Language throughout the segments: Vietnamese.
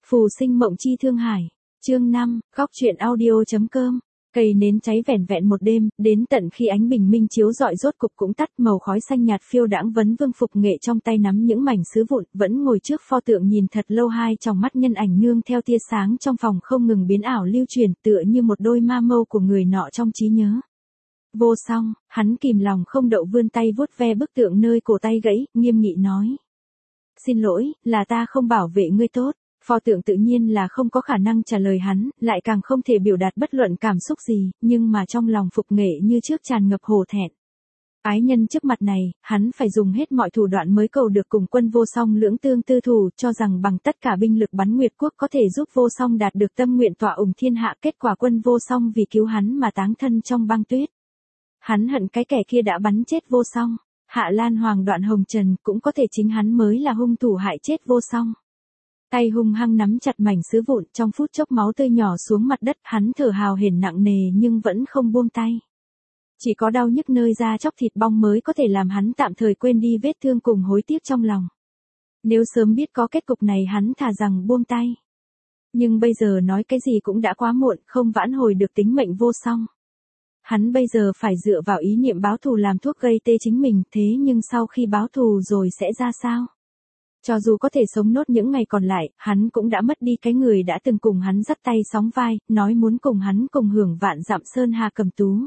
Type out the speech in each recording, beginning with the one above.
Phù sinh mộng chi thương hải. Chương 5, góc truyện audio.com. Cây nến cháy vẻn vẹn một đêm, đến tận khi ánh bình minh chiếu rọi rốt cục cũng tắt, màu khói xanh nhạt phiêu đãng vấn vương Phục Nghệ trong tay nắm những mảnh sứ vụn, vẫn ngồi trước pho tượng nhìn thật lâu, hai trong mắt nhân ảnh nương theo tia sáng trong phòng không ngừng biến ảo lưu truyền, tựa như một đôi ma mâu của người nọ trong trí nhớ. Vô Song, hắn kìm lòng không đậu vươn tay vuốt ve bức tượng nơi cổ tay gãy, nghiêm nghị nói: "Xin lỗi, là ta không bảo vệ ngươi tốt." Pho tượng tự nhiên là không có khả năng trả lời hắn, lại càng không thể biểu đạt bất luận cảm xúc gì, nhưng mà trong lòng Phục Nghệ như trước tràn ngập hổ thẹn. Ái nhân trước mặt này, hắn phải dùng hết mọi thủ đoạn mới cầu được cùng quân Vô Song lưỡng tương tư thủ, cho rằng bằng tất cả binh lực bắn Nguyệt Quốc có thể giúp Vô Song đạt được tâm nguyện tọa ủng thiên hạ, kết quả quân Vô Song vì cứu hắn mà táng thân trong băng tuyết. Hắn hận cái kẻ kia đã bắn chết Vô Song, Hạ Lan Hoàng Đoạn Hồng Trần, cũng có thể chính hắn mới là hung thủ hại chết Vô Song. Tay hung hăng nắm chặt mảnh sứ vụn, trong phút chốc máu tươi nhỏ xuống mặt đất, hắn thở hào hển nặng nề nhưng vẫn không buông tay. Chỉ có đau nhức nơi da chóc thịt bong mới có thể làm hắn tạm thời quên đi vết thương cùng hối tiếc trong lòng. Nếu sớm biết có kết cục này hắn thà rằng buông tay. Nhưng bây giờ nói cái gì cũng đã quá muộn, không vãn hồi được tính mệnh Vô Song. Hắn bây giờ phải dựa vào ý niệm báo thù làm thuốc gây tê chính mình, thế nhưng sau khi báo thù rồi sẽ ra sao? Cho dù có thể sống nốt những ngày còn lại, hắn cũng đã mất đi cái người đã từng cùng hắn dắt tay sóng vai, nói muốn cùng hắn cùng hưởng vạn dặm sơn hà cầm tú.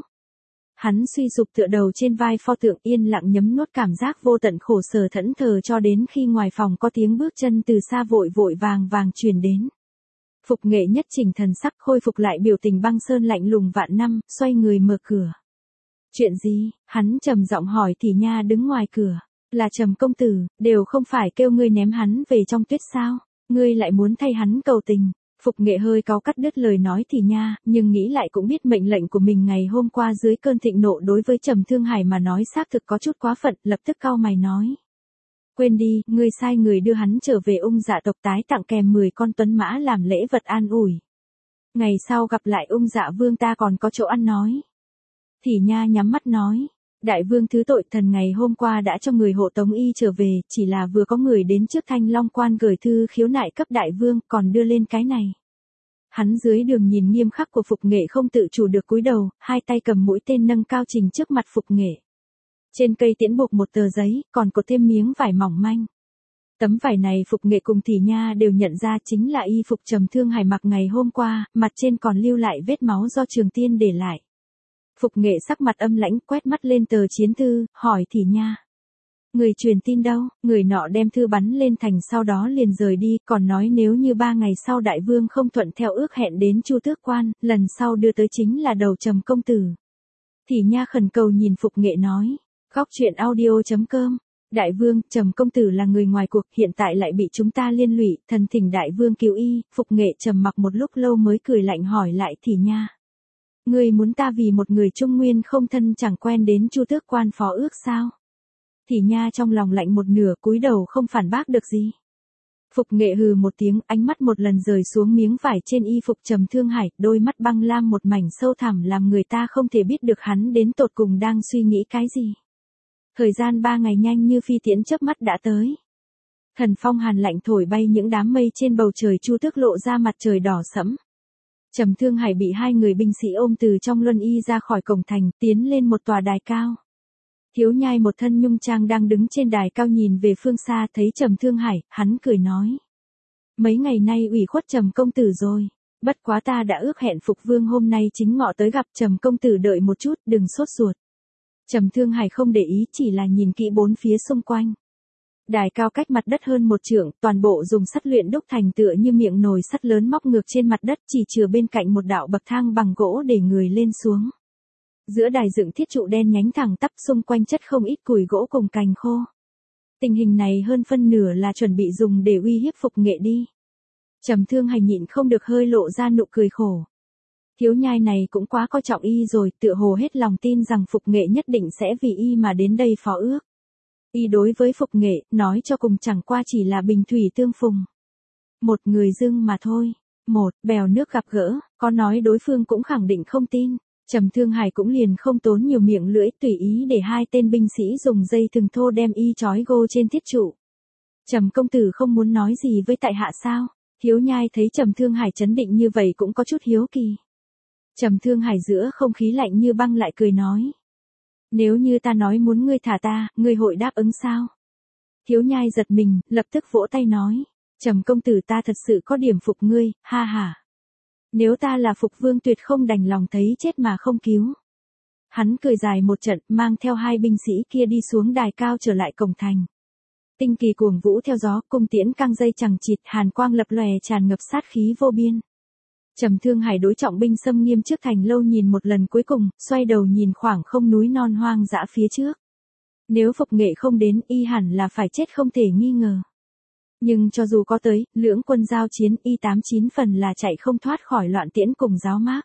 Hắn suy sụp tựa đầu trên vai pho tượng, yên lặng nhấm nuốt cảm giác vô tận khổ sở thẫn thờ, cho đến khi ngoài phòng có tiếng bước chân từ xa vội vội vàng vàng truyền đến. Phục Nghệ nhất chỉnh thần sắc, khôi phục lại biểu tình băng sơn lạnh lùng vạn năm, xoay người mở cửa. "Chuyện gì?" hắn trầm giọng hỏi Thì Nha đứng ngoài cửa. "Là Trầm công tử, đều không phải kêu ngươi ném hắn về trong tuyết sao? Ngươi lại muốn thay hắn cầu tình." Phục Nghệ hơi cáu cắt đứt lời nói Thì Nha, nhưng nghĩ lại cũng biết mệnh lệnh của mình ngày hôm qua dưới cơn thịnh nộ đối với Trầm Thương Hải mà nói xác thực có chút quá phận, lập tức cau mày nói: "Quên đi, ngươi sai người đưa hắn trở về Ung Dạ tộc, tái tặng kèm 10 con tuấn mã làm lễ vật an ủi. Ngày sau gặp lại Ung Dạ vương ta còn có chỗ ăn nói." Thì Nha nhắm mắt nói: "Đại vương thứ tội, thần ngày hôm qua đã cho người hộ tống y trở về, chỉ là vừa có người đến trước Thanh Long quan gửi thư khiếu nại cấp đại vương, còn đưa lên cái này." Hắn dưới đường nhìn nghiêm khắc của Phục Nghệ không tự chủ được cúi đầu, hai tay cầm mũi tên nâng cao trình trước mặt Phục Nghệ. Trên cây tiễn buộc một tờ giấy, còn cột thêm miếng vải mỏng manh. Tấm vải này Phục Nghệ cùng Thì Nha đều nhận ra chính là y phục Trầm Thương Hải mặc ngày hôm qua, mặt trên còn lưu lại vết máu do Trường Tiên để lại. Phục Nghệ sắc mặt âm lãnh, quét mắt lên tờ chiến thư, hỏi Thì Nha: "Người truyền tin đâu?" Người nọ đem thư bắn lên thành, sau đó liền rời đi, còn nói nếu như 3 ngày sau đại vương không thuận theo ước hẹn đến Chu Tước Quan, lần sau đưa tới chính là đầu Trầm công tử. Thì Nha khẩn cầu nhìn Phục Nghệ nói: "Góc truyện audio.com. Đại vương, Trầm công tử là người ngoài cuộc, hiện tại lại bị chúng ta liên lụy, thần thỉnh đại vương cứu y." Phục Nghệ trầm mặc một lúc lâu mới cười lạnh hỏi lại Thì Nha: "Ngươi muốn ta vì một người trung nguyên không thân chẳng quen đến Chu Tước Quan phó ước sao?" Thì Nha trong lòng lạnh một nửa, cúi đầu không phản bác được gì. Phục Nghệ hừ một tiếng, ánh mắt một lần rời xuống miếng vải trên y phục Trầm Thương Hải, đôi mắt băng lam một mảnh sâu thẳm làm người ta không thể biết được hắn đến tột cùng đang suy nghĩ cái gì. Thời gian 3 ngày nhanh như phi tiễn chớp mắt đã tới. Thần phong hàn lạnh thổi bay những đám mây trên bầu trời Chu Tước, lộ ra mặt trời đỏ sẫm. Trầm Thương Hải bị 2 người binh sĩ ôm từ trong luân y ra khỏi cổng thành, tiến lên một tòa đài cao. Thiếu Nhai một thân nhung trang đang đứng trên đài cao nhìn về phương xa, thấy Trầm Thương Hải, hắn cười nói: "Mấy ngày nay ủy khuất Trầm công tử rồi, bất quá ta đã ước hẹn Phục vương hôm nay chính ngọ tới gặp Trầm công tử, đợi một chút, đừng sốt ruột." Trầm Thương Hải không để ý, chỉ là nhìn kỹ bốn phía xung quanh. Đài cao cách mặt đất hơn 1 trượng, toàn bộ dùng sắt luyện đúc thành, tựa như miệng nồi sắt lớn móc ngược trên mặt đất, chỉ chừa bên cạnh một đạo bậc thang bằng gỗ để người lên xuống. Giữa đài dựng thiết trụ đen nhánh thẳng tắp, xung quanh chất không ít củi gỗ cùng cành khô. Tình hình này hơn phân nửa là chuẩn bị dùng để uy hiếp Phục Nghệ đi. Trầm Thương Hải nhịn không được hơi lộ ra nụ cười khổ. Thiếu Nhai này cũng quá coi trọng y rồi, tựa hồ hết lòng tin rằng Phục Nghệ nhất định sẽ vì y mà đến đây phó ước. Y đối với Phục Nghệ, nói cho cùng chẳng qua chỉ là bình thủy tương phùng. Một người dưng mà thôi. Một bèo nước gặp gỡ, có nói đối phương cũng khẳng định không tin. Trầm Thương Hải cũng liền không tốn nhiều miệng lưỡi, tùy ý để 2 tên binh sĩ dùng dây thừng thô đem y trói gô trên thiết trụ. "Trầm công tử không muốn nói gì với tại hạ sao?" Thiếu Nhai thấy Trầm Thương Hải trấn định như vậy cũng có chút hiếu kỳ. Trầm Thương Hải giữa không khí lạnh như băng lại cười nói. Nếu như ta nói muốn ngươi thả ta, ngươi hội đáp ứng sao? Thiếu Nhai giật mình, lập tức vỗ tay nói. Trầm công tử ta thật sự có điểm phục ngươi, ha ha. Nếu ta là Phục Vương tuyệt không đành lòng thấy chết mà không cứu. Hắn cười dài một trận, mang theo hai binh sĩ kia đi xuống đài cao trở lại cổng thành. Tinh kỳ cuồng vũ theo gió, cung tiễn căng dây chằng chịt, hàn quang lập lòe tràn ngập sát khí vô biên. Trầm Thương Hải đối trọng binh xâm nghiêm trước thành lâu nhìn một lần cuối cùng, xoay đầu nhìn khoảng không núi non hoang dã phía trước. Nếu Phục Nghệ không đến, y hẳn là phải chết không thể nghi ngờ. Nhưng cho dù có tới, lưỡng quân giao chiến, y 89 phần là chạy không thoát khỏi loạn tiễn cùng giáo mác.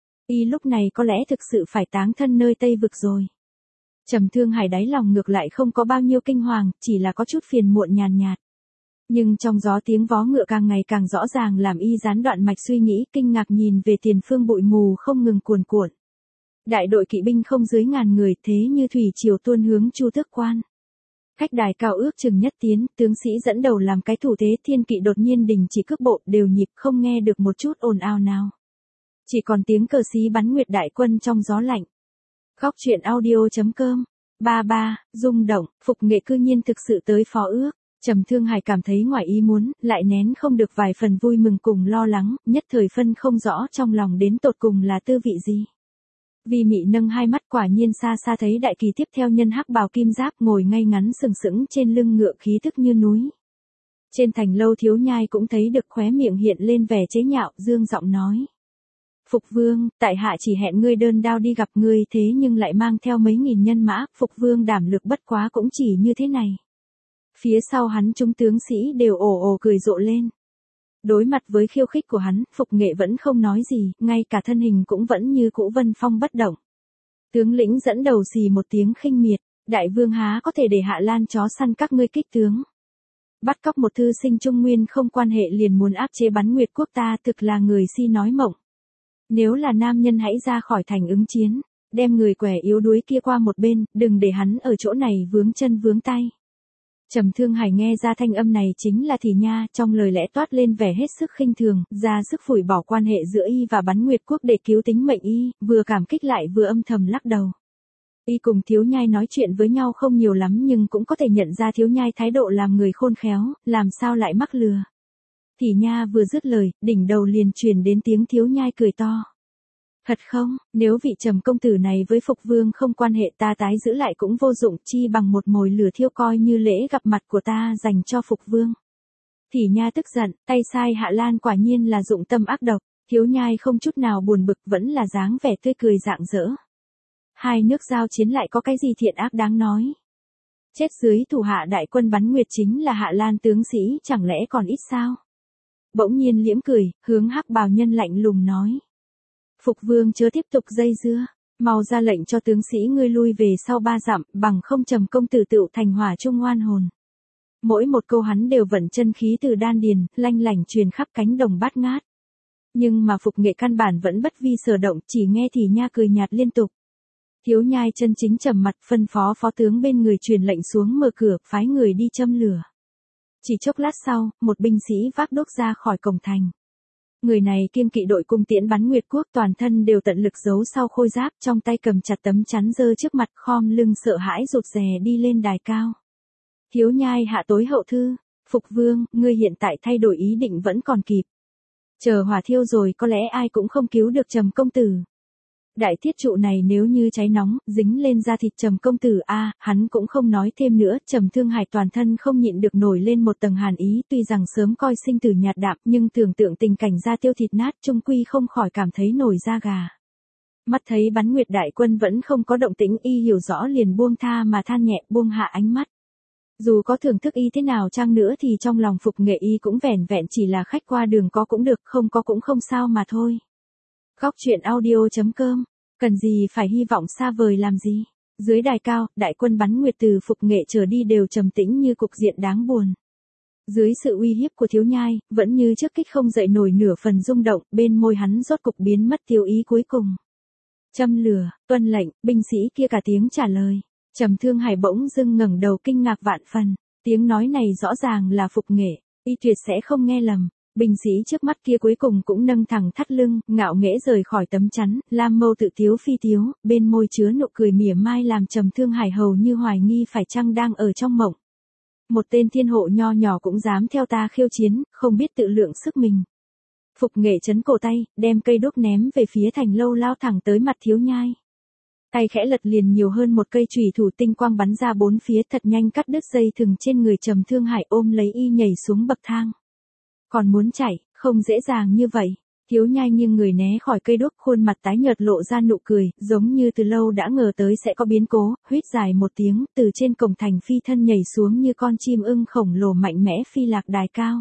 Y lúc này có lẽ thực sự phải táng thân nơi Tây Vực rồi. Trầm Thương Hải đáy lòng ngược lại không có bao nhiêu kinh hoàng, chỉ là có chút phiền muộn nhàn nhạt. Nhưng trong gió tiếng vó ngựa càng ngày càng rõ ràng làm y gián đoạn mạch suy nghĩ, kinh ngạc nhìn về tiền phương bụi mù không ngừng cuồn cuộn. Đại đội kỵ binh không dưới 1000 người, thế như thủy triều tuôn hướng Chu Tước Quan. Cách đài cao ước chừng nhất tiến, tướng sĩ dẫn đầu làm cái thủ thế, thiên kỵ đột nhiên đình chỉ cước bộ, đều nhịp không nghe được một chút ồn ào nào. Chỉ còn tiếng cờ xí bắn nguyệt đại quân trong gió lạnh. Góc truyện audio.com 33, rung động, Phục Nghệ cư nhiên thực sự tới phó ước. Trầm Thương Hải cảm thấy ngoài ý muốn, lại nén không được vài phần vui mừng cùng lo lắng, nhất thời phân không rõ trong lòng đến tột cùng là tư vị gì. Vi Mị nâng hai mắt, quả nhiên xa xa thấy đại kỳ tiếp theo nhân hắc bào kim giáp ngồi ngay ngắn sừng sững trên lưng ngựa khí tức như núi. Trên thành lâu Thiếu Nhai cũng thấy được khóe miệng hiện lên vẻ chế nhạo, dương giọng nói. Phục Vương, tại hạ chỉ hẹn ngươi đơn đao đi gặp ngươi, thế nhưng lại mang theo mấy nghìn nhân mã, Phục Vương đảm lực bất quá cũng chỉ như thế này. Phía sau hắn chúng tướng sĩ đều ồ ồ cười rộ lên. Đối mặt với khiêu khích của hắn, Phục Nghệ vẫn không nói gì, ngay cả thân hình cũng vẫn như cũ vân phong bất động. Tướng lĩnh dẫn đầu xì một tiếng khinh miệt, đại vương há có thể để Hạ Lan chó săn các ngươi kích tướng. Bắt cóc một thư sinh Trung Nguyên không quan hệ liền muốn áp chế bắn Nguyệt quốc ta, thực là người si nói mộng. Nếu là nam nhân hãy ra khỏi thành ứng chiến, đem người quẻ yếu đuối kia qua một bên, đừng để hắn ở chỗ này vướng chân vướng tay. Trầm Thương Hải nghe ra thanh âm này chính là Thì Nha, trong lời lẽ toát lên vẻ hết sức khinh thường, ra sức phủi bỏ quan hệ giữa y và bắn Nguyệt quốc để cứu tính mệnh y, vừa cảm kích lại vừa âm thầm lắc đầu. Y cùng Thiếu Nhai nói chuyện với nhau không nhiều lắm nhưng cũng có thể nhận ra Thiếu Nhai thái độ làm người khôn khéo, làm sao lại mắc lừa. Thì Nha vừa dứt lời, đỉnh đầu liền truyền đến tiếng Thiếu Nhai cười to. Thật không, nếu vị Trầm công tử này với Phục Vương không quan hệ ta tái giữ lại cũng vô dụng, chi bằng một mồi lửa thiêu coi như lễ gặp mặt của ta dành cho Phục Vương. Thì Nha tức giận, tay sai Hạ Lan quả nhiên là dụng tâm ác độc, Thiếu Nhai không chút nào buồn bực vẫn là dáng vẻ tươi cười rạng rỡ. Hai nước giao chiến lại có cái gì thiện ác đáng nói. Chết dưới thủ hạ đại quân bắn Nguyệt chính là Hạ Lan tướng sĩ, chẳng lẽ còn ít sao? Bỗng nhiên liễm cười, hướng hắc bào nhân lạnh lùng nói. Phục Vương chớ tiếp tục dây dưa, mau ra lệnh cho tướng sĩ ngươi lui về sau 3 dặm, bằng không Trầm công tử tựu thành hỏa trung oan hồn. Mỗi một câu hắn đều vận chân khí từ đan điền, lanh lảnh truyền khắp cánh đồng bát ngát. Nhưng mà Phục Nghệ căn bản vẫn bất vi sở động, chỉ nghe Thì Nha cười nhạt liên tục. Thiếu Nhai chân chính trầm mặt, phân phó phó tướng bên người truyền lệnh xuống mở cửa, phái người đi châm lửa. Chỉ chốc lát sau, một binh sĩ vác đuốc ra khỏi cổng thành. Người này kiêng kỵ đội cung tiễn bắn Nguyệt quốc, toàn thân đều tận lực giấu sau khôi giáp, trong tay cầm chặt tấm chắn dơ trước mặt, khom lưng sợ hãi rụt rè đi lên đài cao. Thiếu Nhai hạ tối hậu thư, Phục Vương, ngươi hiện tại thay đổi ý định vẫn còn kịp. Chờ hỏa thiêu rồi có lẽ ai cũng không cứu được Trầm công tử. Đại thiết trụ này nếu như cháy nóng, dính lên da thịt Trầm công tử hắn cũng không nói thêm nữa, Trầm Thương Hải toàn thân không nhịn được nổi lên một tầng hàn ý, tuy rằng sớm coi sinh tử nhạt đạm, nhưng tưởng tượng tình cảnh da tiêu thịt nát, chung quy không khỏi cảm thấy nổi da gà. Mắt thấy bắn Nguyệt đại quân vẫn không có động tĩnh, y hiểu rõ liền buông tha mà than nhẹ, buông hạ ánh mắt. Dù có thưởng thức y thế nào chăng nữa thì trong lòng Phục Nghệ y cũng vẻn vẹn chỉ là khách qua đường, có cũng được, không có cũng không sao mà thôi. Góc truyện audio.com, cần gì phải hy vọng xa vời làm gì. Dưới đài cao, đại quân bắn Nguyệt từ Phục Nghệ trở đi đều trầm tĩnh như cục diện đáng buồn. Dưới sự uy hiếp của Thiếu Nhai, vẫn như trước kích không dậy nổi nửa phần rung động, bên môi hắn rốt cục biến mất tiêu ý cuối cùng. Châm lửa, tuân lệnh, binh sĩ kia cả tiếng trả lời. Trầm Thương Hải bỗng dưng ngẩng đầu kinh ngạc vạn phần, tiếng nói này rõ ràng là Phục Nghệ, y tuyệt sẽ không nghe lầm. Binh sĩ trước mắt kia cuối cùng cũng nâng thẳng thắt lưng, ngạo nghễ rời khỏi tấm chắn, Lam Mâu tự tiếu phi tiếu, bên môi chứa nụ cười mỉa mai làm Trầm Thương Hải hầu như hoài nghi phải chăng đang ở trong mộng. Một tên thiên hộ nho nhỏ cũng dám theo ta khiêu chiến, không biết tự lượng sức mình. Phục Nghệ chấn cổ tay, đem cây đuốc ném về phía thành lâu lao thẳng tới mặt Thiếu Nhai. Tay khẽ lật liền nhiều hơn một cây chùy thủ tinh quang bắn ra bốn phía thật nhanh cắt đứt dây thừng trên người Trầm Thương Hải ôm lấy y nhảy xuống bậc thang. Còn muốn chạy, không dễ dàng như vậy. Thiếu Nhai nghiêng người né khỏi cây đuốc, khuôn mặt tái nhợt lộ ra nụ cười, giống như từ lâu đã ngờ tới sẽ có biến cố, huýt dài một tiếng, từ trên cổng thành phi thân nhảy xuống như con chim ưng khổng lồ mạnh mẽ phi lạc đài cao.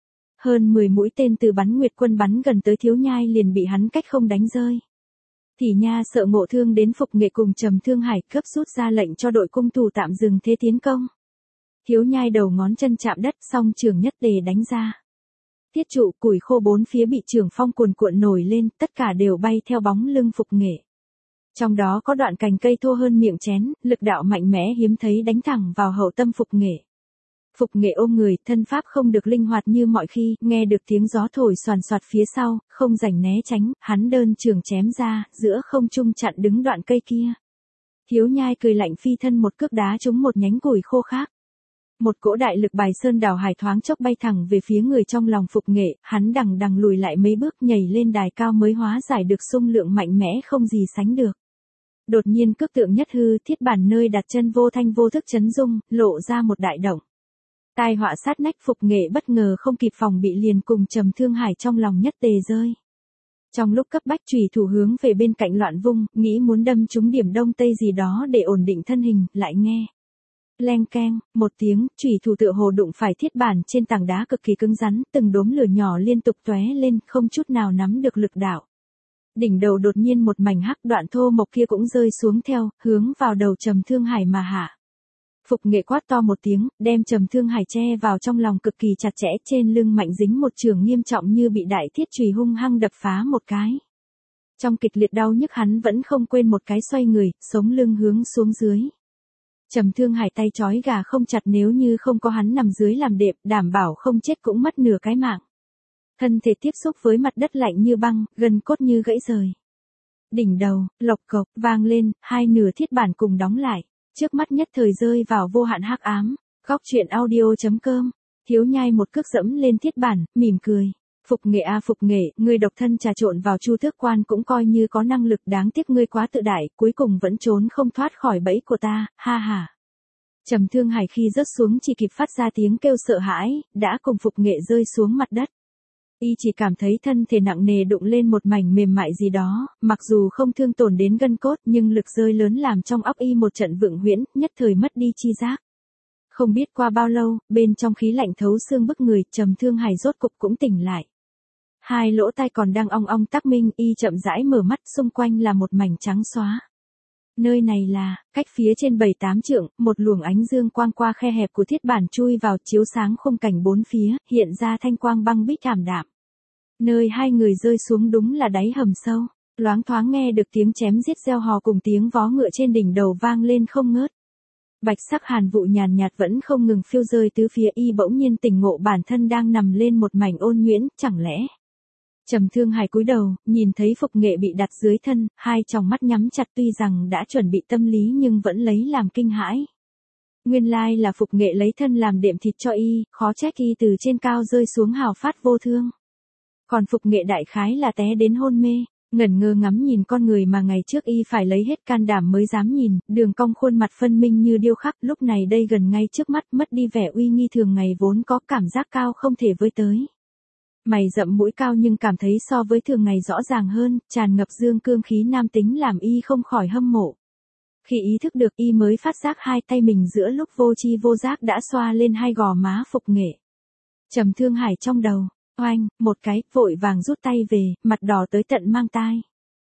Hơn 10 mũi tên từ bắn nguyệt quân bắn gần tới Thiếu Nhai liền bị hắn cách không đánh rơi. Thì nha sợ ngộ thương đến Phục Nghệ cùng Trầm Thương Hải cấp rút ra lệnh cho đội cung thủ tạm dừng thế tiến công. Thiếu Nhai đầu ngón chân chạm đất song trường nhất tề đánh ra. Thiết trụ củi khô bốn phía bị trường phong cuồn cuộn nổi lên, tất cả đều bay theo bóng lưng Phục Nghệ. Trong đó có đoạn cành cây thô hơn miệng chén, lực đạo mạnh mẽ hiếm thấy đánh thẳng vào hậu tâm Phục Nghệ. Phục Nghệ ôm người, thân pháp không được linh hoạt như mọi khi, nghe được tiếng gió thổi xoàn xoạt phía sau, không rảnh né tránh, hắn đơn trường chém ra, giữa không trung chặn đứng đoạn cây kia. Thiếu Nhai cười lạnh phi thân một cước đá trúng một nhánh củi khô khác. Một cỗ đại lực bài sơn đảo hải thoáng chốc bay thẳng về phía người trong lòng Phục Nghệ, hắn đằng đằng lùi lại mấy bước nhảy lên đài cao mới hóa giải được xung lượng mạnh mẽ không gì sánh được. Đột nhiên cước tượng nhất hư, thiết bản nơi đặt chân vô thanh vô thức chấn rung, lộ ra một đại động. Tai họa sát nách, Phục Nghệ bất ngờ không kịp phòng bị liền cùng Trầm Thương Hải trong lòng nhất tề rơi. Trong lúc cấp bách chùy thủ hướng về bên cạnh loạn vung, nghĩ muốn đâm trúng điểm đông tây gì đó để ổn định thân hình, lại nghe. Leng keng, một tiếng, chùy thủ tựa hồ đụng phải thiết bản trên tảng đá cực kỳ cứng rắn, từng đốm lửa nhỏ liên tục tóe lên, không chút nào nắm được lực đạo. Đỉnh đầu đột nhiên một mảnh hắc, đoạn thô mộc kia cũng rơi xuống theo, hướng vào đầu Trầm Thương Hải mà hạ. Phục Nghệ quát to một tiếng, đem Trầm Thương Hải che vào trong lòng cực kỳ chặt chẽ, trên lưng mạnh dính một trường nghiêm trọng như bị đại thiết chùy hung hăng đập phá một cái. Trong kịch liệt đau nhức hắn vẫn không quên một cái xoay người, sống lưng hướng xuống dưới. Trầm Thương Hải tay trói gà không chặt, nếu như không có hắn nằm dưới làm đệm, đảm bảo không chết cũng mất nửa cái mạng. Thân thể tiếp xúc với mặt đất lạnh như băng, gân cốt như gãy rời. Đỉnh đầu, lộc cộc, vang lên, hai nửa thiết bản cùng đóng lại. Trước mắt nhất thời rơi vào vô hạn hắc ám. Góc truyện audio.com. Thiếu Nhai một cước dẫm lên thiết bản, mỉm cười. Phục Nghệ a Phục Nghệ, ngươi độc thân trà trộn vào Chu Tước Quan cũng coi như có năng lực, đáng tiếc ngươi quá tự đại, cuối cùng vẫn trốn không thoát khỏi bẫy của ta, ha ha. Trầm Thương Hải khi rớt xuống chỉ kịp phát ra tiếng kêu sợ hãi, đã cùng Phục Nghệ rơi xuống mặt đất. Y chỉ cảm thấy thân thể nặng nề đụng lên một mảnh mềm mại gì đó, mặc dù không thương tổn đến gân cốt nhưng lực rơi lớn làm trong óc y một trận vượng huyễn, nhất thời mất đi chi giác. Không biết qua bao lâu, bên trong khí lạnh thấu xương bức người, Trầm Thương Hải rốt cục cũng tỉnh lại. Hai lỗ tai còn đang ong ong tác minh, y chậm rãi mở mắt, xung quanh là một mảnh trắng xóa. Nơi này là, cách phía trên 7-8 trượng, một luồng ánh dương quang qua khe hẹp của thiết bản chui vào chiếu sáng khung cảnh bốn phía, hiện ra thanh quang băng bích ảm đạm. Nơi hai người rơi xuống đúng là đáy hầm sâu, loáng thoáng nghe được tiếng chém giết reo hò cùng tiếng vó ngựa trên đỉnh đầu vang lên không ngớt. Bạch sắc hàn vụ nhàn nhạt vẫn không ngừng phiêu rơi tứ phía, y bỗng nhiên tỉnh ngộ bản thân đang nằm lên một mảnh ôn nhuyễn, chẳng lẽ. Trầm Thương Hải cúi đầu, nhìn thấy Phục Nghệ bị đặt dưới thân, hai tròng mắt nhắm chặt, tuy rằng đã chuẩn bị tâm lý nhưng vẫn lấy làm kinh hãi. Nguyên lai là Phục Nghệ lấy thân làm đệm thịt cho y, khó trách y từ trên cao rơi xuống hào phát vô thương. Còn Phục Nghệ đại khái là té đến hôn mê, ngẩn ngơ ngắm nhìn con người mà ngày trước y phải lấy hết can đảm mới dám nhìn, đường cong khuôn mặt phân minh như điêu khắc, lúc này đây gần ngay trước mắt, mất đi vẻ uy nghi thường ngày vốn có, cảm giác cao không thể với tới. Mày rậm mũi cao nhưng cảm thấy so với thường ngày rõ ràng hơn, tràn ngập dương cương khí nam tính làm y không khỏi hâm mộ. Khi ý thức được y mới phát giác hai tay mình giữa lúc vô tri vô giác đã xoa lên hai gò má Phục Nghệ. Trầm Thương Hải trong đầu, oanh, một cái, vội vàng rút tay về, mặt đỏ tới tận mang tai.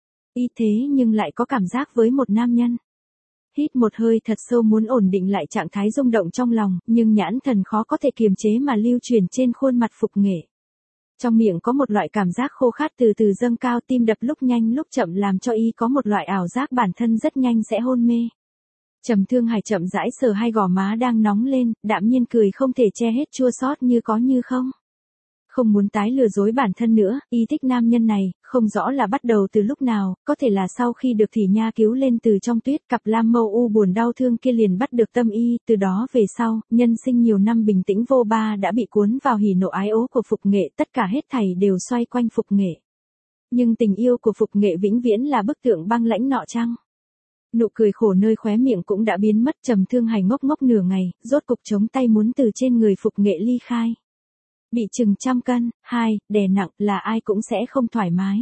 Y thế nhưng lại có cảm giác với một nam nhân. Hít một hơi thật sâu muốn ổn định lại trạng thái rung động trong lòng, nhưng nhãn thần khó có thể kiềm chế mà lưu truyền trên khuôn mặt Phục Nghệ. Trong miệng có một loại cảm giác khô khát từ từ dâng cao, tim đập lúc nhanh lúc chậm làm cho y có một loại ảo giác bản thân rất nhanh sẽ hôn mê. Trầm Thương Hải chậm rãi sờ hai gò má đang nóng lên, đạm nhiên cười không thể che hết chua xót như có như không. Không muốn tái lừa dối bản thân nữa, y thích nam nhân này, không rõ là bắt đầu từ lúc nào, có thể là sau khi được Thỉ Nha cứu lên từ trong tuyết, cặp lam mâu u buồn đau thương kia liền bắt được tâm y, từ đó về sau, nhân sinh nhiều năm bình tĩnh vô ba đã bị cuốn vào hỉ nộ ái ố của Phục Nghệ, tất cả hết thảy đều xoay quanh Phục Nghệ. Nhưng tình yêu của Phục Nghệ vĩnh viễn là bức tượng băng lãnh nọ chăng? Nụ cười khổ nơi khóe miệng cũng đã biến mất. Trầm Thương Hải ngốc ngốc nửa ngày, rốt cục chống tay muốn từ trên người Phục Nghệ ly khai. Bị chừng trăm cân, 2, đè nặng là ai cũng sẽ không thoải mái.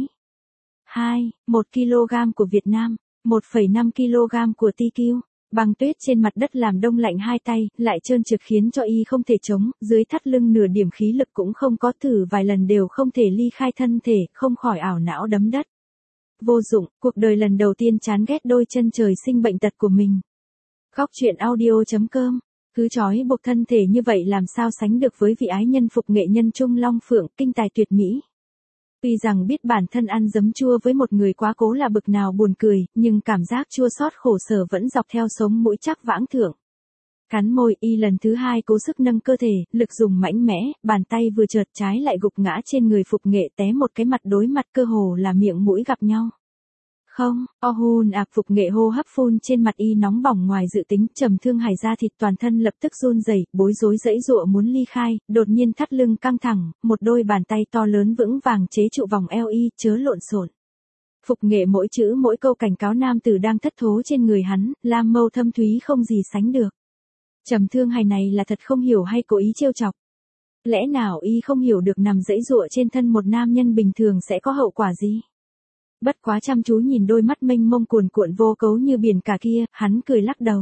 2, 1 kg của Việt Nam, 1,5 kg của TQ. Băng tuyết trên mặt đất làm đông lạnh hai tay, lại trơn trượt khiến cho y không thể chống, dưới thắt lưng nửa điểm khí lực cũng không có, thử vài lần đều không thể ly khai thân thể, không khỏi ảo não đấm đất. Vô dụng, cuộc đời lần đầu tiên chán ghét đôi chân trời sinh bệnh tật của mình. Góc truyện audio.com. Cứ trói buộc thân thể như vậy làm sao sánh được với vị ái nhân Phục Nghệ nhân Trung Long Phượng, kinh tài tuyệt mỹ. Tuy rằng biết bản thân ăn giấm chua với một người quá cố là bực nào buồn cười, nhưng cảm giác chua xót khổ sở vẫn dọc theo sống mũi chắc vãng thượng. Cắn môi, y lần thứ hai cố sức nâng cơ thể, lực dùng mãnh mẽ, bàn tay vừa chợt trái lại gục ngã trên người Phục Nghệ, té một cái mặt đối mặt, cơ hồ là miệng mũi gặp nhau. Không, hun ạc, Phục Nghệ hô hấp phun trên mặt y nóng bỏng ngoài dự tính. Trầm Thương Hải da thịt toàn thân lập tức run rẩy, bối rối giãy giụa muốn ly khai, đột nhiên thắt lưng căng thẳng, một đôi bàn tay to lớn vững vàng chế trụ vòng eo y, chớ lộn xộn. Phục Nghệ mỗi chữ mỗi câu cảnh cáo nam tử đang thất thố trên người hắn, lam mâu thâm thúy không gì sánh được. Trầm Thương Hải này là thật không hiểu hay cố ý trêu chọc? Lẽ nào y không hiểu được nằm giãy giụa trên thân một nam nhân bình thường sẽ có hậu quả gì? Bất quá chăm chú nhìn đôi mắt mênh mông cuồn cuộn vô cấu như biển cả kia, hắn cười lắc đầu.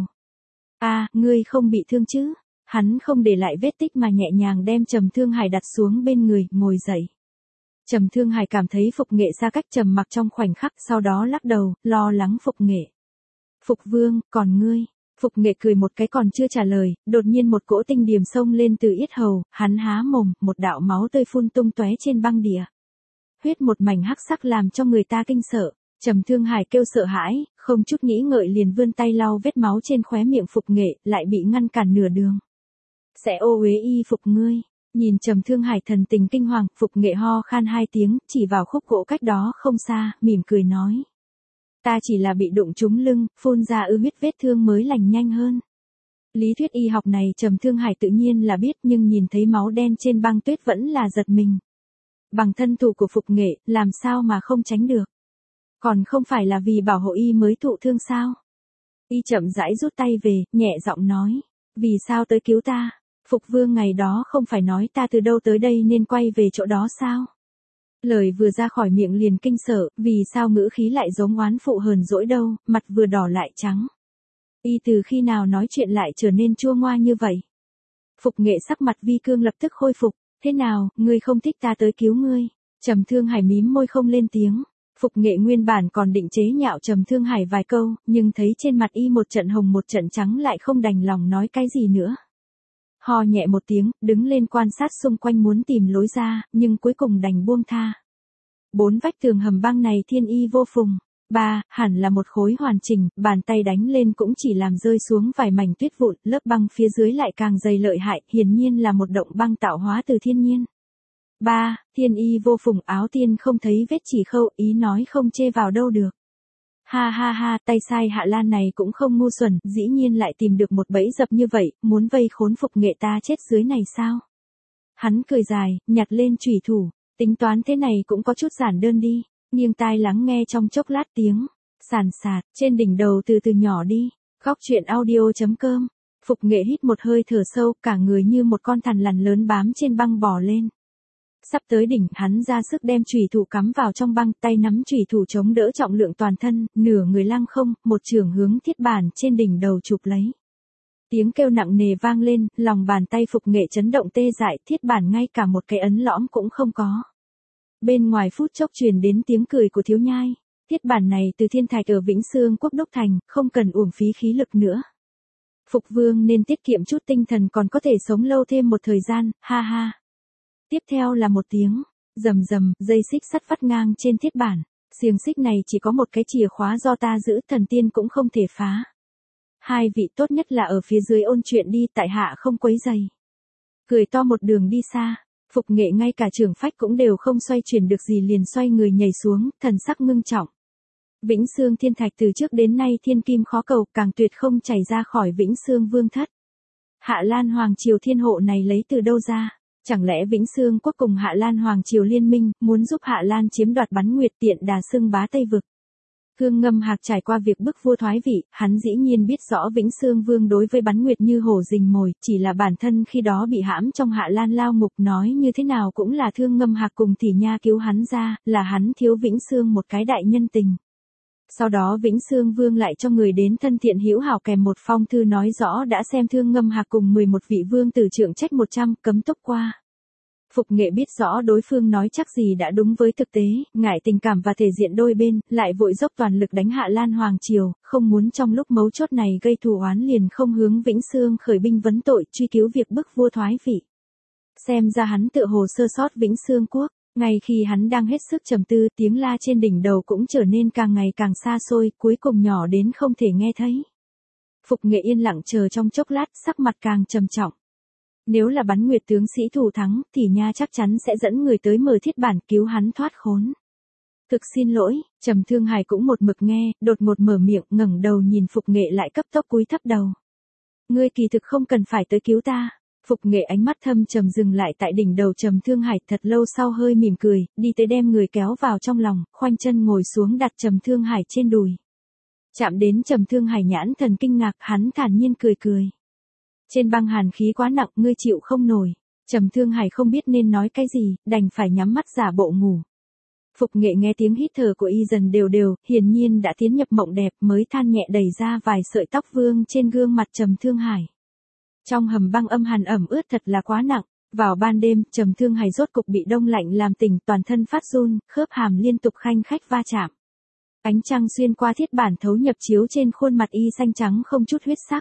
Ngươi không bị thương chứ? Hắn không để lại vết tích mà nhẹ nhàng đem Trầm Thương Hải đặt xuống bên người, ngồi dậy. Trầm Thương Hải cảm thấy Phục Nghệ xa cách trầm mặc trong khoảnh khắc, sau đó lắc đầu, lo lắng Phục Nghệ. Phục Vương, còn ngươi? Phục Nghệ cười một cái còn chưa trả lời, đột nhiên một cỗ tinh điềm xông lên từ yết hầu, hắn há mồm, một đạo máu tươi phun tung tóe trên băng địa. Huyết một mảnh hắc sắc làm cho người ta kinh sợ. Trầm Thương Hải kêu sợ hãi, không chút nghĩ ngợi liền vươn tay lau vết máu trên khóe miệng Phục Nghệ, lại bị ngăn cản nửa đường. Sẽ ô uế y phục ngươi. Nhìn Trầm Thương Hải thần tình kinh hoàng, Phục Nghệ ho khan hai tiếng, chỉ vào khúc gỗ cách đó không xa, mỉm cười nói. Ta chỉ là bị đụng trúng lưng, phun ra huyết, vết thương mới lành nhanh hơn. Lý thuyết y học này Trầm Thương Hải tự nhiên là biết, nhưng nhìn thấy máu đen trên băng tuyết vẫn là giật mình. Bằng thân thủ của Phục Nghệ, làm sao mà không tránh được? Còn không phải là vì bảo hộ y mới thụ thương sao? Y chậm rãi rút tay về, nhẹ giọng nói. Vì sao tới cứu ta? Phục Vương ngày đó không phải nói ta từ đâu tới đây nên quay về chỗ đó sao? Lời vừa ra khỏi miệng liền kinh sợ, vì sao ngữ khí lại giống oán phụ hờn dỗi đâu, mặt vừa đỏ lại trắng. Y từ khi nào nói chuyện lại trở nên chua ngoa như vậy? Phục Nghệ sắc mặt vi cương lập tức khôi phục. Thế nào, ngươi không thích ta tới cứu ngươi? Trầm Thương Hải mím môi không lên tiếng. Phục Nghệ nguyên bản còn định chế nhạo Trầm Thương Hải vài câu, nhưng thấy trên mặt y một trận hồng một trận trắng lại không đành lòng nói cái gì nữa. Ho nhẹ một tiếng, đứng lên quan sát xung quanh muốn tìm lối ra, nhưng cuối cùng đành buông tha. 4 vách tường hầm băng này thiên y vô phùng. 3, hẳn là một khối hoàn chỉnh, bàn tay đánh lên cũng chỉ làm rơi xuống vài mảnh tuyết vụn, lớp băng phía dưới lại càng dày lợi hại, hiển nhiên là một động băng tạo hóa từ thiên nhiên. 3, thiên y vô phùng, áo tiên không thấy vết chỉ khâu, ý nói không chê vào đâu được. Ha ha ha, tay sai Hạ Lan này cũng không ngu xuẩn, dĩ nhiên lại tìm được một bẫy dập như vậy, muốn vây khốn Phục Nghệ ta chết dưới này sao? Hắn cười dài, nhặt lên chủy thủ, tính toán thế này cũng có chút giản đơn đi. Nghiêng tai lắng nghe trong chốc lát tiếng sàn sạt trên đỉnh đầu từ từ nhỏ đi. Góc truyện audio.com. Phục Nghệ hít một hơi thở sâu, cả người như một con thằn lằn lớn bám trên băng bò lên. Sắp tới đỉnh, hắn ra sức đem chủy thủ cắm vào trong băng, tay nắm chủy thủ chống đỡ trọng lượng toàn thân, nửa người lăng không, một chưởng hướng thiết bản trên đỉnh đầu chụp lấy. Tiếng kêu nặng nề vang lên, lòng bàn tay Phục Nghệ chấn động tê dại, thiết bản ngay cả một cái ấn lõm cũng không có. Bên ngoài phút chốc truyền đến tiếng cười của Thiếu Nhai. Thiết bản này từ thiên thạch ở Vĩnh Sương Quốc đúc thành, không cần uổng phí khí lực nữa. Phục Vương nên tiết kiệm chút tinh thần còn có thể sống lâu thêm một thời gian, ha ha. Tiếp theo là một tiếng rầm rầm, dây xích sắt vắt ngang trên thiết bản. Xiềng xích này chỉ có một cái chìa khóa do ta giữ, thần tiên cũng không thể phá. Hai vị tốt nhất là ở phía dưới ôn chuyện đi, tại hạ không quấy rầy. Cười to một đường đi xa. Phục Nghệ ngay cả trưởng phách cũng đều không xoay chuyển được gì liền xoay người nhảy xuống, thần sắc ngưng trọng. Vĩnh Xương Thiên Thạch từ trước đến nay thiên kim khó cầu, càng tuyệt không chảy ra khỏi Vĩnh Xương Vương thất. Hạ Lan Hoàng triều thiên hộ này lấy từ đâu ra? Chẳng lẽ Vĩnh Xương quốc cùng Hạ Lan Hoàng triều liên minh, muốn giúp Hạ Lan chiếm đoạt Bắn Nguyệt tiện đà xưng bá Tây vực? Thương Ngâm Hạc trải qua việc bức vua thoái vị, hắn dĩ nhiên biết rõ Vĩnh Xương Vương đối với Bắn Nguyệt như hổ rình mồi, chỉ là bản thân khi đó bị hãm trong Hạ Lan lao ngục, nói như thế nào cũng là Thương Ngâm Hạc cùng Tỷ Nha cứu hắn ra, là hắn thiếu Vĩnh Xương một cái đại nhân tình. Sau đó Vĩnh Xương Vương lại cho người đến thân thiện hữu hảo kèm một phong thư nói rõ đã xem Thương Ngâm Hạc cùng 11 vị vương tử trượng trách 100 cấm túc qua. Phục Nghệ biết rõ đối phương nói chắc gì đã đúng với thực tế, ngại tình cảm và thể diện đôi bên, lại vội dốc toàn lực đánh Hạ Lan Hoàng triều, không muốn trong lúc mấu chốt này gây thù oán liền không hướng Vĩnh Xương khởi binh vấn tội truy cứu việc bức vua thoái vị. Xem ra hắn tựa hồ sơ sót Vĩnh Xương quốc. Ngay khi hắn đang hết sức trầm tư, tiếng la trên đỉnh đầu cũng trở nên càng ngày càng xa xôi, cuối cùng nhỏ đến không thể nghe thấy. Phục Nghệ yên lặng chờ trong chốc lát, sắc mặt càng trầm trọng. Nếu là Bắn Nguyệt tướng sĩ thủ thắng, thì Nha chắc chắn sẽ dẫn người tới mở thiết bản cứu hắn thoát khốn. Thực xin lỗi, Trầm Thương Hải cũng một mực nghe, đột ngột mở miệng, ngẩng đầu nhìn Phục Nghệ lại cấp tốc cúi thấp đầu. Ngươi kỳ thực không cần phải tới cứu ta. Phục Nghệ ánh mắt thâm trầm dừng lại tại đỉnh đầu Trầm Thương Hải, thật lâu sau hơi mỉm cười, đi tới đem người kéo vào trong lòng, khoanh chân ngồi xuống đặt Trầm Thương Hải trên đùi. Chạm đến Trầm Thương Hải nhãn thần kinh ngạc, hắn thản nhiên cười cười. Trên băng hàn khí quá nặng, ngươi chịu không nổi. Trầm Thương Hải không biết nên nói cái gì, đành phải nhắm mắt giả bộ ngủ. Phục Nghệ nghe tiếng hít thở của y dần đều đều, hiển nhiên đã tiến nhập mộng đẹp, mới than nhẹ đẩy ra vài sợi tóc vương trên gương mặt Trầm Thương Hải. Trong hầm băng âm hàn ẩm ướt thật là quá nặng, vào ban đêm, Trầm Thương Hải rốt cục bị đông lạnh làm tỉnh, toàn thân phát run, khớp hàm liên tục khanh khách va chạm. Ánh trăng xuyên qua thiết bản thấu nhập chiếu trên khuôn mặt y xanh trắng không chút huyết sắc.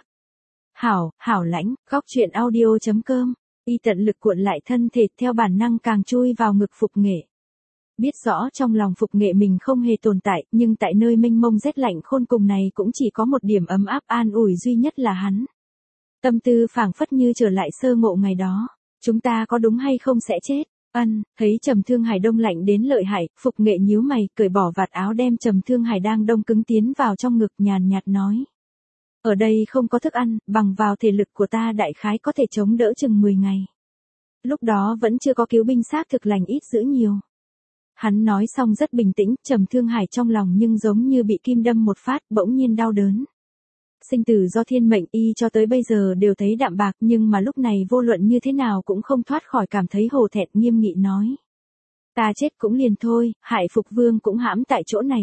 Hảo lãnh, góc truyện audio.com, y tận lực cuộn lại thân thể theo bản năng càng chui vào ngực Phục Nghệ. Biết rõ trong lòng Phục Nghệ mình không hề tồn tại, nhưng tại nơi mênh mông rét lạnh khôn cùng này cũng chỉ có một điểm ấm áp an ủi duy nhất là hắn. Tâm tư phảng phất như trở lại sơ ngộ ngày đó. Chúng ta có đúng hay không sẽ chết? Thấy Trầm Thương Hải đông lạnh đến lợi hại, Phục Nghệ nhíu mày, cởi bỏ vạt áo đem Trầm Thương Hải đang đông cứng tiến vào trong ngực, nhàn nhạt nói. Ở đây không có thức ăn, bằng vào thể lực của ta đại khái có thể chống đỡ chừng 10 ngày. Lúc đó vẫn chưa có cứu binh xác thực lành ít dữ nhiều. Hắn nói xong rất bình tĩnh, Trầm Thương Hải trong lòng nhưng giống như bị kim đâm một phát, bỗng nhiên đau đớn. Sinh tử do thiên mệnh, y cho tới bây giờ đều thấy đạm bạc, nhưng mà lúc này vô luận như thế nào cũng không thoát khỏi cảm thấy hổ thẹn, nghiêm nghị nói. Ta chết cũng liền thôi, Hải Phục Vương cũng hãm tại chỗ này,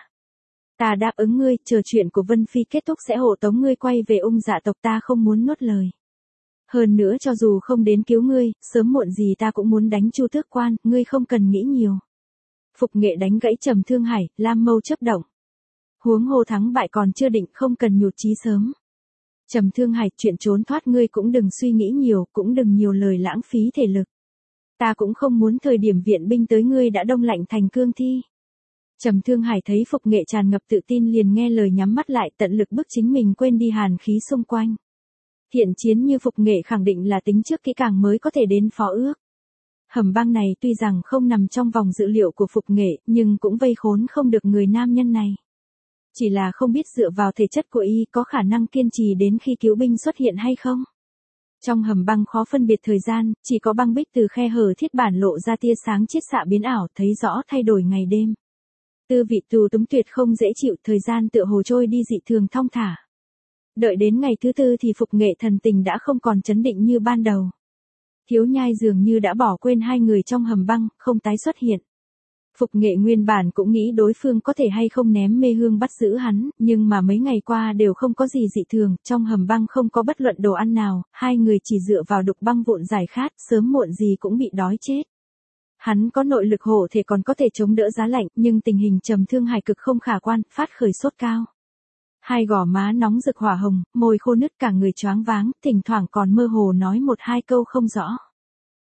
ta đáp ứng ngươi, chờ chuyện của Vân Phi kết thúc sẽ hộ tống ngươi quay về Ung Dạ tộc, ta không muốn nuốt lời. Hơn nữa cho dù không đến cứu ngươi, sớm muộn gì ta cũng muốn đánh Chu Tước Quan, ngươi không cần nghĩ nhiều. Phục Nghệ đánh gãy Trầm Thương Hải, lam mâu chớp động. Huống hồ thắng bại còn chưa định, không cần nhụt chí sớm. Trầm Thương Hải, chuyện trốn thoát ngươi cũng đừng suy nghĩ nhiều, cũng đừng nhiều lời lãng phí thể lực. Ta cũng không muốn thời điểm viện binh tới ngươi đã đông lạnh thành cương thi. Trầm Thương Hải thấy Phục Nghệ tràn ngập tự tin liền nghe lời nhắm mắt lại, tận lực bức chính mình quên đi hàn khí xung quanh. Thiện chiến như Phục Nghệ khẳng định là tính trước kỹ càng mới có thể đến phó ước. Hầm băng này tuy rằng không nằm trong vòng dự liệu của Phục Nghệ, nhưng cũng vây khốn không được người nam nhân này. Chỉ là không biết dựa vào thể chất của y có khả năng kiên trì đến khi cứu binh xuất hiện hay không. Trong hầm băng khó phân biệt thời gian, chỉ có băng bích từ khe hở thiết bản lộ ra tia sáng chiết xạ biến ảo, thấy rõ thay đổi ngày đêm. Tư vị tù túng tuyệt không dễ chịu, thời gian tựa hồ trôi đi dị thường thong thả. Đợi đến ngày thứ tư thì Phục Nghệ thần tình đã không còn chấn định như ban đầu. Thiếu Nhai dường như đã bỏ quên hai người trong hầm băng, không tái xuất hiện. Phục Nghệ nguyên bản cũng nghĩ đối phương có thể hay không ném mê hương bắt giữ hắn, nhưng mà mấy ngày qua đều không có gì dị thường, trong hầm băng không có bất luận đồ ăn nào, hai người chỉ dựa vào đục băng vụn giải khát, sớm muộn gì cũng bị đói chết. Hắn có nội lực hổ thể còn có thể chống đỡ giá lạnh, nhưng tình hình Trầm Thương Hải cực không khả quan, phát khởi sốt cao. Hai gò má nóng rực hỏa hồng, môi khô nứt, cả người choáng váng, thỉnh thoảng còn mơ hồ nói một hai câu không rõ.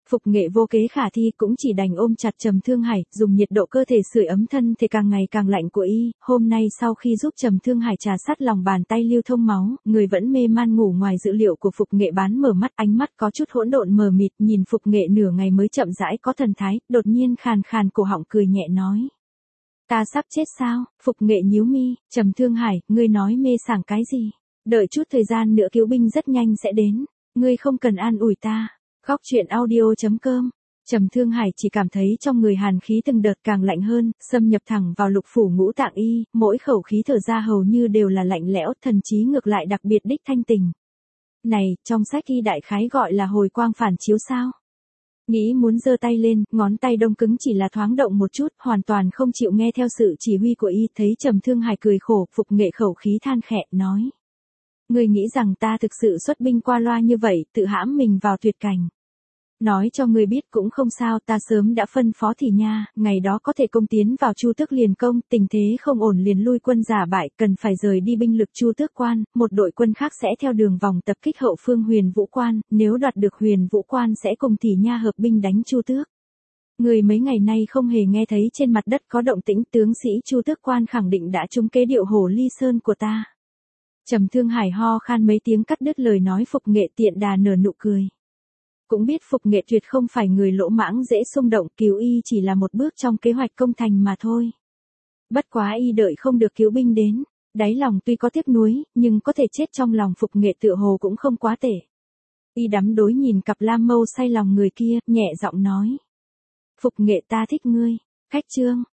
Phục Nghệ vô kế khả thi cũng chỉ đành ôm chặt Trầm Thương Hải, dùng nhiệt độ cơ thể sưởi ấm thân thể càng ngày càng lạnh của y. Hôm nay sau khi giúp Trầm Thương Hải trà sát lòng bàn tay lưu thông máu, người vẫn mê man ngủ ngoài dự liệu của Phục Nghệ bán mở mắt, ánh mắt có chút hỗn độn mờ mịt, nhìn Phục Nghệ nửa ngày mới chậm rãi có thần thái, đột nhiên khàn khàn cổ họng cười nhẹ nói. Ta sắp chết sao? Phục Nghệ nhíu mi, Trầm Thương Hải, ngươi nói mê sảng cái gì? Đợi chút thời gian nữa cứu binh rất nhanh sẽ đến, ngươi không cần an ủi ta. Góc truyện audio.com. Trầm Thương Hải chỉ cảm thấy trong người hàn khí từng đợt càng lạnh hơn, xâm nhập thẳng vào lục phủ ngũ tạng y, mỗi khẩu khí thở ra hầu như đều là lạnh lẽo, thần trí ngược lại đặc biệt đích thanh tình. Này, trong sách y đại khái gọi là hồi quang phản chiếu sao? Nghĩ muốn giơ tay lên, ngón tay đông cứng chỉ là thoáng động một chút, hoàn toàn không chịu nghe theo sự chỉ huy của y, thấy Trầm Thương Hải cười khổ, Phục Nghệ khẩu khí than khẽ, nói. Ngươi nghĩ rằng ta thực sự xuất binh qua loa như vậy, tự hãm mình vào tuyệt cảnh. Nói cho ngươi biết cũng không sao, ta sớm đã phân phó thì nha, ngày đó có thể công tiến vào Chu Tước liền công, tình thế không ổn liền lui quân giả bại, cần phải rời đi binh lực Chu Tước quan, một đội quân khác sẽ theo đường vòng tập kích hậu phương Huyền Vũ quan, nếu đoạt được Huyền Vũ quan sẽ cùng thì nha hợp binh đánh Chu Tước. Người mấy ngày nay không hề nghe thấy trên mặt đất có động tĩnh, tướng sĩ Chu Tước quan khẳng định đã trúng kế điệu Hổ Ly Sơn của ta. Trầm Thương Hải ho khan mấy tiếng cắt đứt lời nói. Phục Nghệ tiện đà nở nụ cười. Cũng biết Phục Nghệ tuyệt không phải người lỗ mãng dễ xung động, cứu y chỉ là một bước trong kế hoạch công thành mà thôi. Bất quá y đợi không được cứu binh đến, đáy lòng tuy có tiếc nuối, nhưng có thể chết trong lòng Phục Nghệ tựa hồ cũng không quá tệ. Y đắm đuối nhìn cặp lam mâu say lòng người kia, nhẹ giọng nói. Phục Nghệ, ta thích ngươi. Khách chương.